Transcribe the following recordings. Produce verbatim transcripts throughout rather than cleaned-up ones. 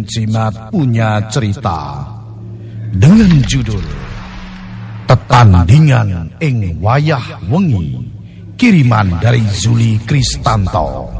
Jimat punya cerita dengan judul Tetandingan ing Wayah Wengi, kiriman dari Zuli Kristanto.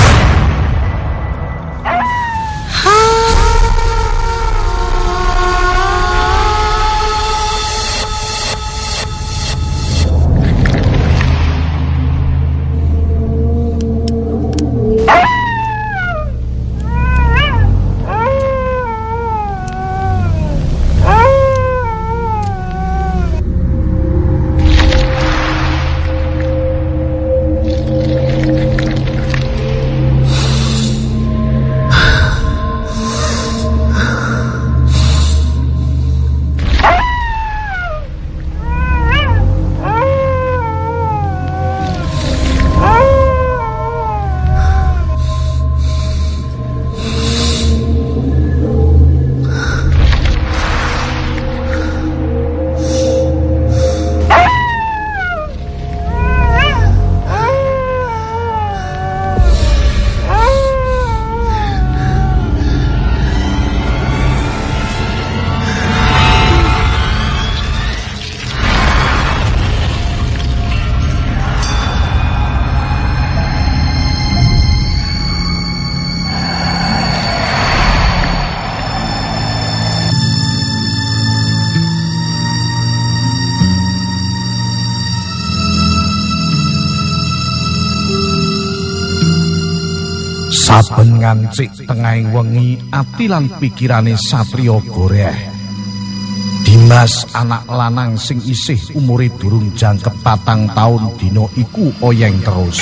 Saben ngancik tengahing wengi ati lan pikirane satriya goreh. Dimas anak lanang sing isih umure durung jangkep patang taun dina iku oyeng terus.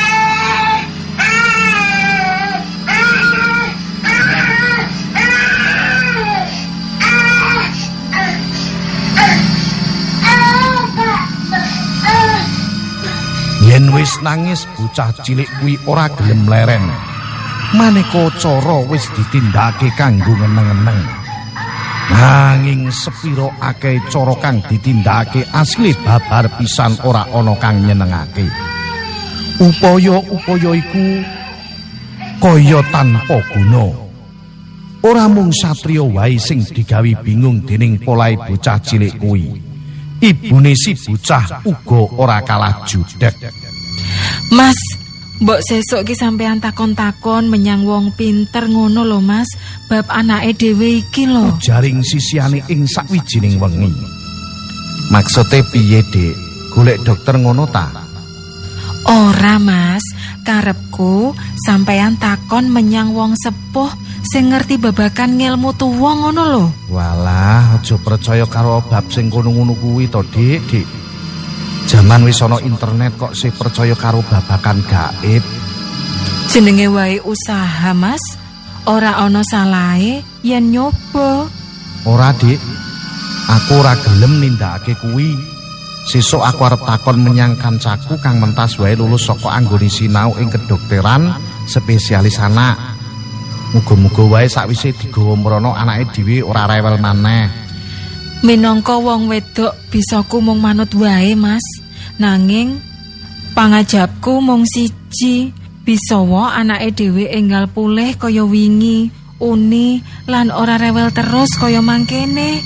Yen wis nangis bocah cilik kuwi ora gelem leren. Maneka cara wis ditindakake kanggo ngeneng-eneng. Nanging sepiro akeh cara kang ditindakake asli babar pisan ora ana kang nyenengake. Upaya-upaya iku kaya tanpa guna. Ora mung satriya wae sing digawi bingung dening polahe bocah cilik kuwi. Ibune si bocah uga ora kalah judek. Mas, mbok sesuk ki sampean takon-takon menyang wong pinter ngono lho Mas, bab anake dhewe iki lho. Jaring sisiane ing sakwijining wengi. Maksude piye, Dik? Golek dokter ngono ta? Ora, Mas. Karepku sampean takon menyang wong sepuh sing ngerti babagan ngilmu tuwa ngono lho. Walah, aja percaya karo bab sing ngono-ngono kuwi to, Dik, Dik. Jaman wis ana internet kok sih percaya karo babakan gaib. Jenenge wae usaha, Mas. Ora ana salahe yen nyoba. Ora, Dik. Aku ora gelem nindakake kuwi. Sesuk aku arep takon menyang kancaku kang mentas wae lulus saka anggone sinau ing kedokteran spesialis anak. Muga-muga wae sakwise digawa mrono anake dhewe ora rewel maneh. Minangka wong wedok bisaku mung manut wae, Mas. Nanging pangajabku mung siji, bisa wae anake dhewe enggal pulih kaya wingi, uni lan ora rewel terus kaya mangkene.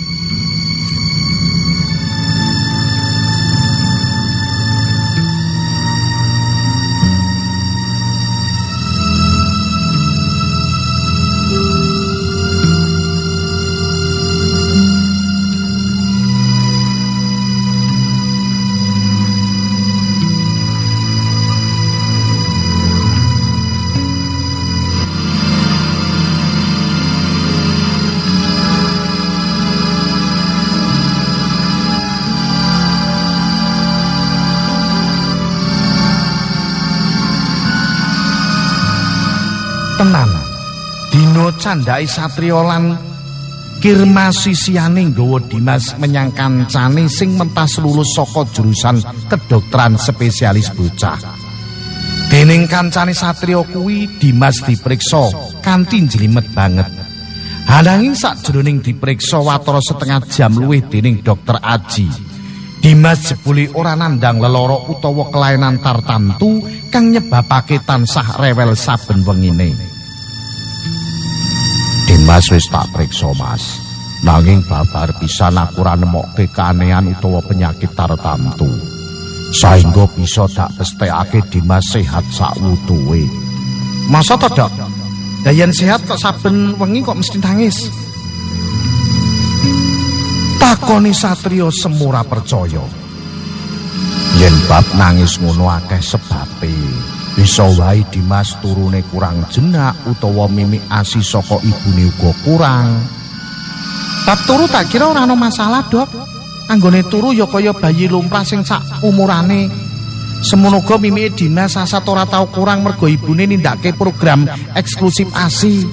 Tenan, dino candhake satriya lan kirma sisiane nggawa Dimas menyang kancane sing mentas lulus saka jurusan kedokteran spesialis bocah. Dening kancane satriya kuwi Dimas dipriksa kanthi njlimet banget. Halanging sakjroning dipriksa watara setengah jam luwih dening dokter Aji. Dimas jebule ora nandang lelara utawa kelainan tartamtu kang nyebabake tansah rewel saben wengine. Dimas wis tak priksa, Mas. Nanging babar pisan aku ora nemokke keanehan utawa penyakit tartamtu. Saengga bisa dak pesthekake Dimas sehat sakwutuhe. Masa to, Dok? Dayan sehat kok saben wengi kok mesti nangis. Takoni Satrio semura percaya. Yen bab nangis ngono akeh sebabe. Bisa wae Dimas turune kurang jenak utawa mimik asi saka ibune uga kurang. Bab turu tak kira ora ana masalah, Dok. Anggone turu ya kaya bayi lumrah sing sak umurane. Semono uga mimike Dimas asat ora tau kurang mergo ibune nindakake program eksklusif asi.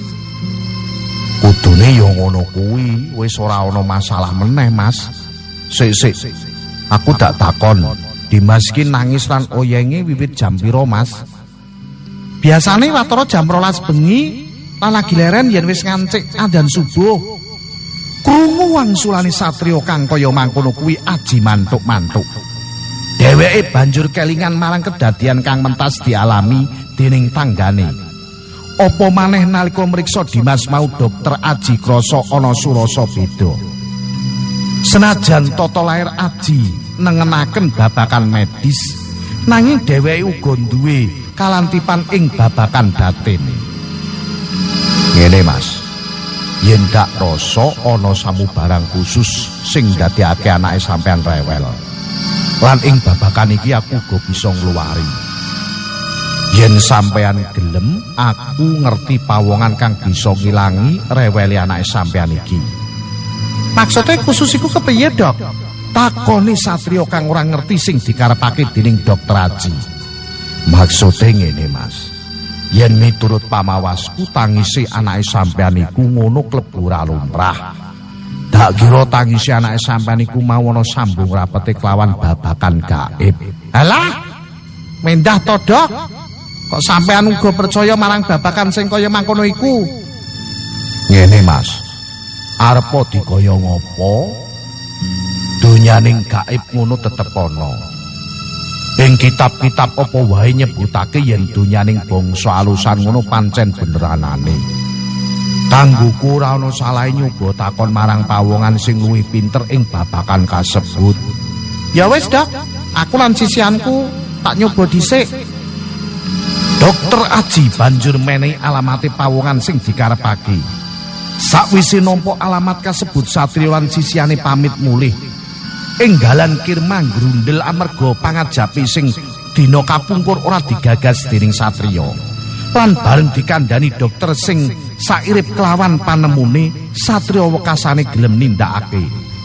Kudune ya ngono kuwi, wis ora ana masalah meneh, Mas. Sik sik. Aku dak takon. Dimas ki nangis lan oyenge wiwit jam pira, Mas? Biasane watara jam rolas bengi lan lagi leren yen wis ngancik adzan subuh. Krungu wangsulane Satrio kang kaya mangkono kuwi aji mantuk-mantuk. Dheweke banjur kelingan marang kedadian kang mentas dialami dening tanggane. Apa maneh nalika mriksa Dimas mau Dokter Aji krasa ana surasa beda. Senajan tata lair Aji nengenaken babakan medis, nanging dheweke uga duwe kalantipan ing babakan batin. Ngene, Mas. Yen dak rasa ana samubarang khusus sing ndadekake anake sampean rewel. Lan ing babakan iki aku uga bisa ngluwari. Yen sampean gelem, aku ngerti pawongan kang bisa ngilangi reweli anake sampean iki. Maksudnya khusus iku kepiye, Dok? Takoni Satrio kang ora ngerti sing dikarepake dening Dokter Aji. Maksude ngene, Mas. Yen miturut pamawasku tangisi anake sampean iku ngono klebu ra lumrah. Dak kira tangisi anake sampean iku mau ana sambung rapete kelawan babakan gaib. Halah, mendah to, Dok. Kok sampean uga percaya marang babakan sing kaya mangkono iku? Ngene, Mas. Arepa digaya ngopo? Donyaning gaib ngono tetep ana. Ing kitab-kitab apa wae nyebutake yen donyaning bangsa alusan ngono pancen beneranane. Kanggoku ora ana salahe nyoba takon marang pawongan sing luwih pinter ing babakan kasebut. Ya wis, Dok. Aku lan sisianku tak nyoba dhisik. Dokter Aji banjur menehi alamate pawongan sing dikarepake. Sakwise nampa alamat kasebut Satrio lan sisiane pamit mulih. Ing dalan kirma grundel amarga pangajapi sing dina kapungkur ora digagas dening Satrio. Lan bareng dikandhani dokter sing sairip kelawan panemune, Satrio wekasane gelem nindakake.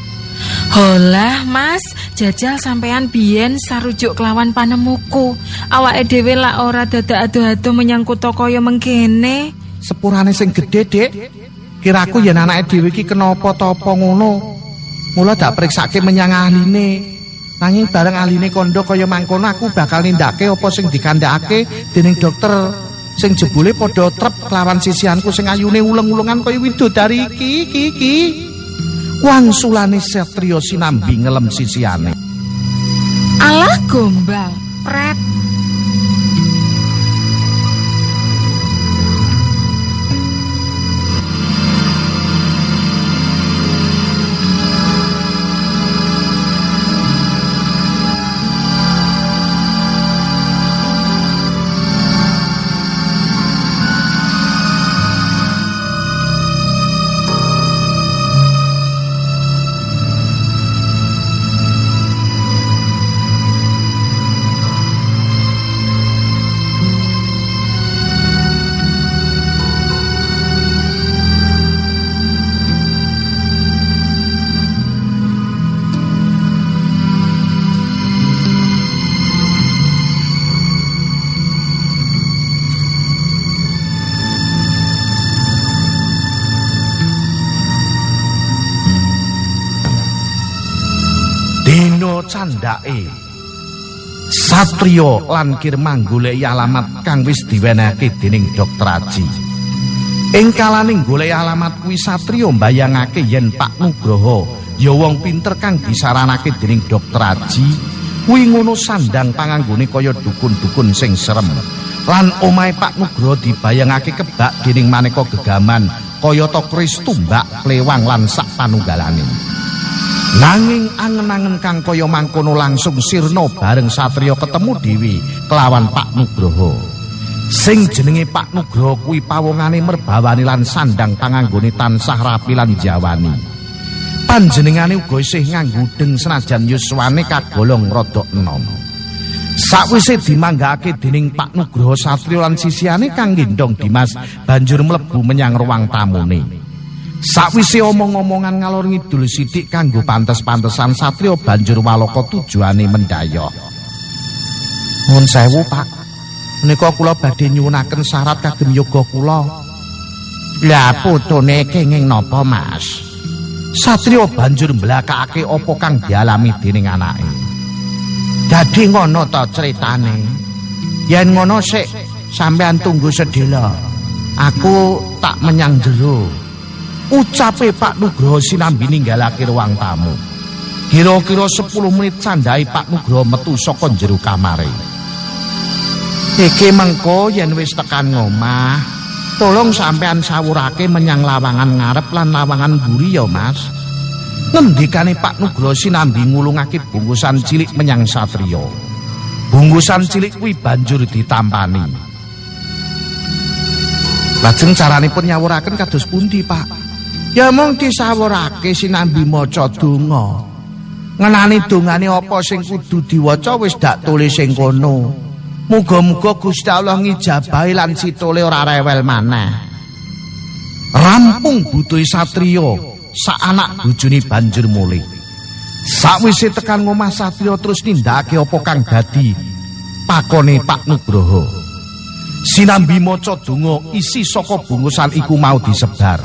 Holah, Mas, jajal sampean biyen sarujuk kelawan panemuku. Awake dhewe lak ora dadak ado-ado menyang kutha kaya mengkene. Sepurane sing gedhe, Dik. Kiraku yen anake dhewe iki kenapa ta apa ngono. Mula dak priksake menyang ahline. Nanging bareng ahline kandha kaya mangkono aku bakal nindakake apa sing dikandhakake dening dokter sing jebule padha trep kelawan sisianku sing ayune uleng-ulengan kaya widodari iki iki iki. Wangsulane Satrio sinambi ngelem sisiane. Alah gombal, pret. Candake Satrio lan Kirma goleki alamat kang wis diwenehake dening Dokter Aji. Ing kalaning goleki alamat kuwi Satrio mbayangake yen Pak Nugroho ya wong pinter kang disaranake dening Dokter Aji kuwi ngono sandang panganggone kaya dukun-dukun sing serem. Lan omahe Pak Nugroho dibayangake kebak dening maneka gegaman kayata keris tumbak, klewang lan sak panunggalane. Nanging angen-angen kang kaya mangkono langsung sirna bareng satriya ketemu Dewi kelawan Pak Nugroho. Sing jenenge Pak Nugroho kuwi pawongane merbawani lan sandang panganggone tansah rapi lan jawani. Panjenengane uga isih nganggo deng senajan yuswane kagolong rada enom. Sakwise dimanggake dening Pak Nugroho satriya lan sisihane kang gendong Dimas banjur mlebu menyang ruang tamune. Sakwise omong-omongan ngalor ngidul sithik kanggo pantes-pantesan satriya banjur walaka tujuane mendayoh. Nuwun sewu, Pak. Menika kula badhe nyuwunaken syarat kagem yoga kula. Lah putune kenging napa, Mas? Satriya banjur mblakakake apa kang dialami dening anake. Dadi ngono ta critane. Yen ngono sik sampean tunggu sedhela. Aku tak menyang jero. Ucape Pak Nugroho sinambi ninggalake ruang tamu. Kira-kira sepuluh menit candhae Pak Nugroho metu saka jero kamare. Iki mengko yen wis tekan ngomah, tolong sampean sawurake menyang lawangan ngarep lan lawangan mburi ya, Mas. Ngendikane Pak Nugroho sinambi ngulungake bungkusan cilik menyang satriya. Bungkusan cilik kuwi banjur ditampani. Lajeng caranipun nyawuraken kados pundi, Pak? Ya mung disawurake sinambi maca donga. Ngenani dongane apa sing kudu diwaca wis dak tulis ing kono. Muga-muga Gusti Allah ngijabahi lan sitole ora rewel maneh. Rampung butuhe satriya, sak anak bojone banjur mulih. Sakwise tekan ngomah satriya terus nindakake apa kang dadi pakone Pak Nugroho. Sinambi maca donga isi saka bungkusan iku mau disebar.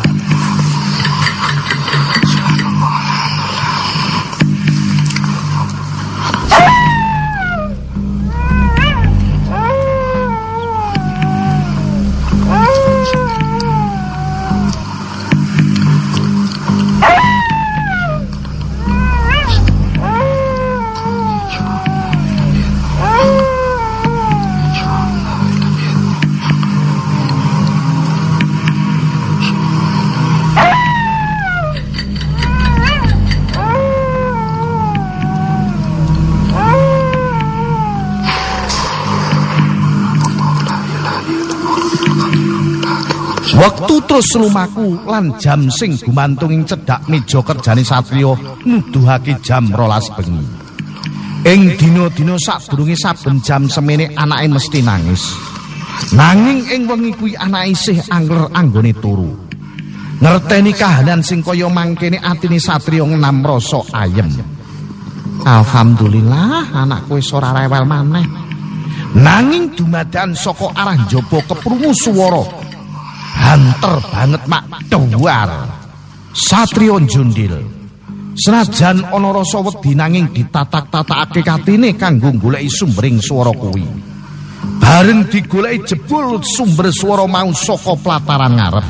Wektu terus lumaku lan jam sing gumantung ing cedhak meja kerjane satriya nuduhake jam rolas bengi. Ing dina-dina sadurunge saben jam semene anake mesti nangis. Nanging ing wengi kuwi anake isih angler anggone turu. Ngerteni kahanan sing kaya mangkene atine satriya ngenam rasa ayem. Alhamdulillah anakku wis ora rewel maneh. Nanging dumadan saka arah njaba keprungu swara hanter banget mak duar. Satriya njundil. Senajan ana rasa wedi nanging ditatak-tatakake katine kanggo goleki sumbering swara kuwi. Bareng digoleki jebul sumber swara mau saka plataran ngarep.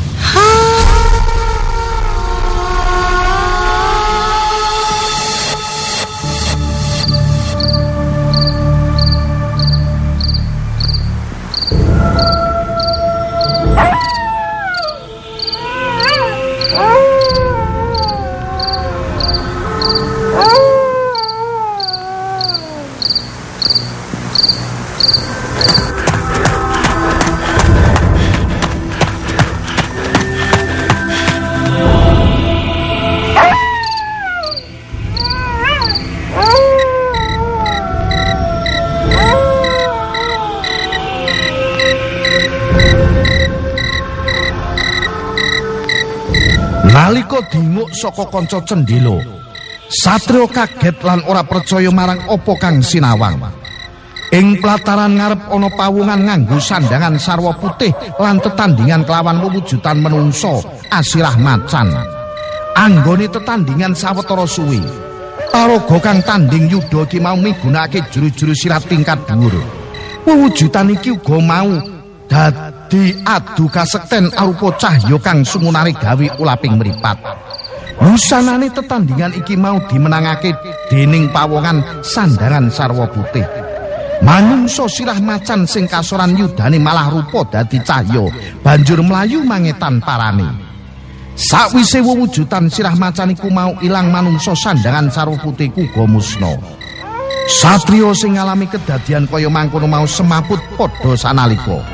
Nalika dinguk saka kanca cendhela, satriya kaget lan ora percaya marang apa kang sinawang. Ing plataran ngarep ana pawungan nganggo sandangan sarwa putih lan tetandingan kelawan wewujudan menungsa asirah macan. Anggone tetandingan sawetara suwi. Paraga kang tanding yuda iki mau migunakake juru-juru silat tingkat dhuwur. Wewujudan iki uga mau dadi adu kasekten arupa cahya kang sumunare gawe ulaping mripat. Busanane tetandingan iki mau dimenangake dening pawongan sandangan sarwa putih. Manungsa sirah macan sing kasoran yudane malah rupa dadi cahya, banjur mlayu mangetan parane. Sakwise wewujudan sirah macan iku mau ilang, manungsa sandangan sarwa putih uga musna. Satriya sing ngalami kedadian kaya mangkono mau semaput padha sanalika.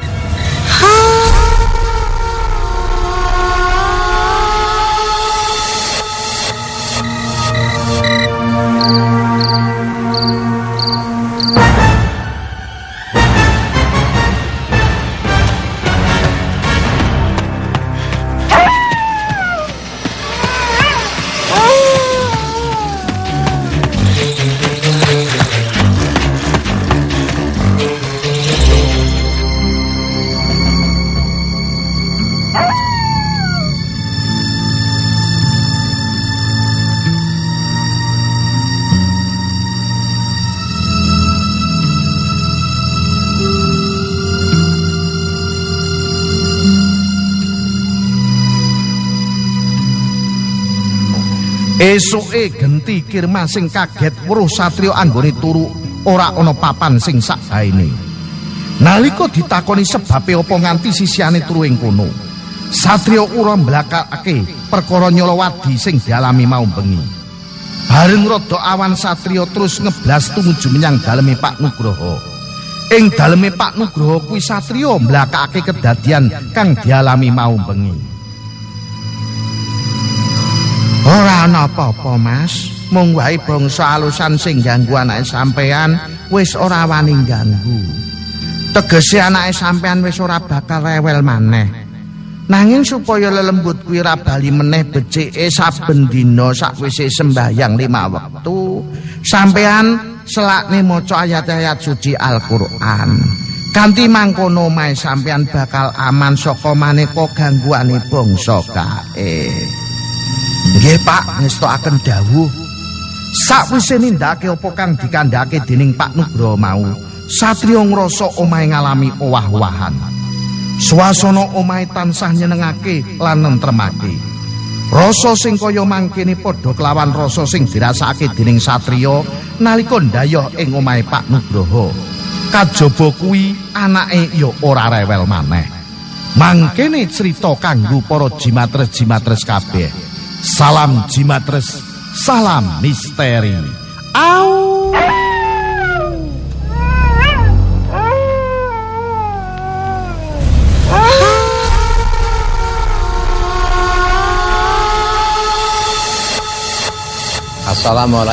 Esuke genti Kirma sing kaget weruh satriya anggone turu ora ana papan sing sakbaene. Nalika ditakoni sebabe apa nganti sisiane turu ing kono, satriya ora mblakake perkara Nyolowadi sing dialami mau bengi. Bareng rada awan satriya terus ngeblas tumuju menyang daleme Pak Nugroho. Ing daleme Pak Nugroho kuwi satriya mblakake kedadian kang dialami mau bengi. Ora ana apa-apa, Mas. Mung wae bangsa alusan sing ganggu anake sampean wis ora wani ganggu. Tegese anake sampean wis ora bakal rewel maneh. Nanging supaya lelembut kuwi ora bali meneh becike saben dina sakwise sembahyang lima wektu, sampean selakne maca ayat-ayat suci Al-Qur'an. Kanthi mangkono mae sampean bakal aman saka maneka gangguane bangsa kae. Nggih Pak, ngestokaken dawuh. Sakwise nindakake apa kang dikandhake dening Pak Nugroho mau, satriya ngrasa omahe ngalami owah-owahan. Swasana omahe tansah nyenengake lan nentremake. Rasa sing kaya mangkene padha kelawan rasa sing dirasakake dening satriya nalika ndayoh ing omahe Pak Nugroho. Kajaba kuwi anake ya ora rewel maneh. Mangkene crita kanggo para jimatres-jimatres kabeh. Salam jimatres, salam misteri. Au. Assalamualaikum.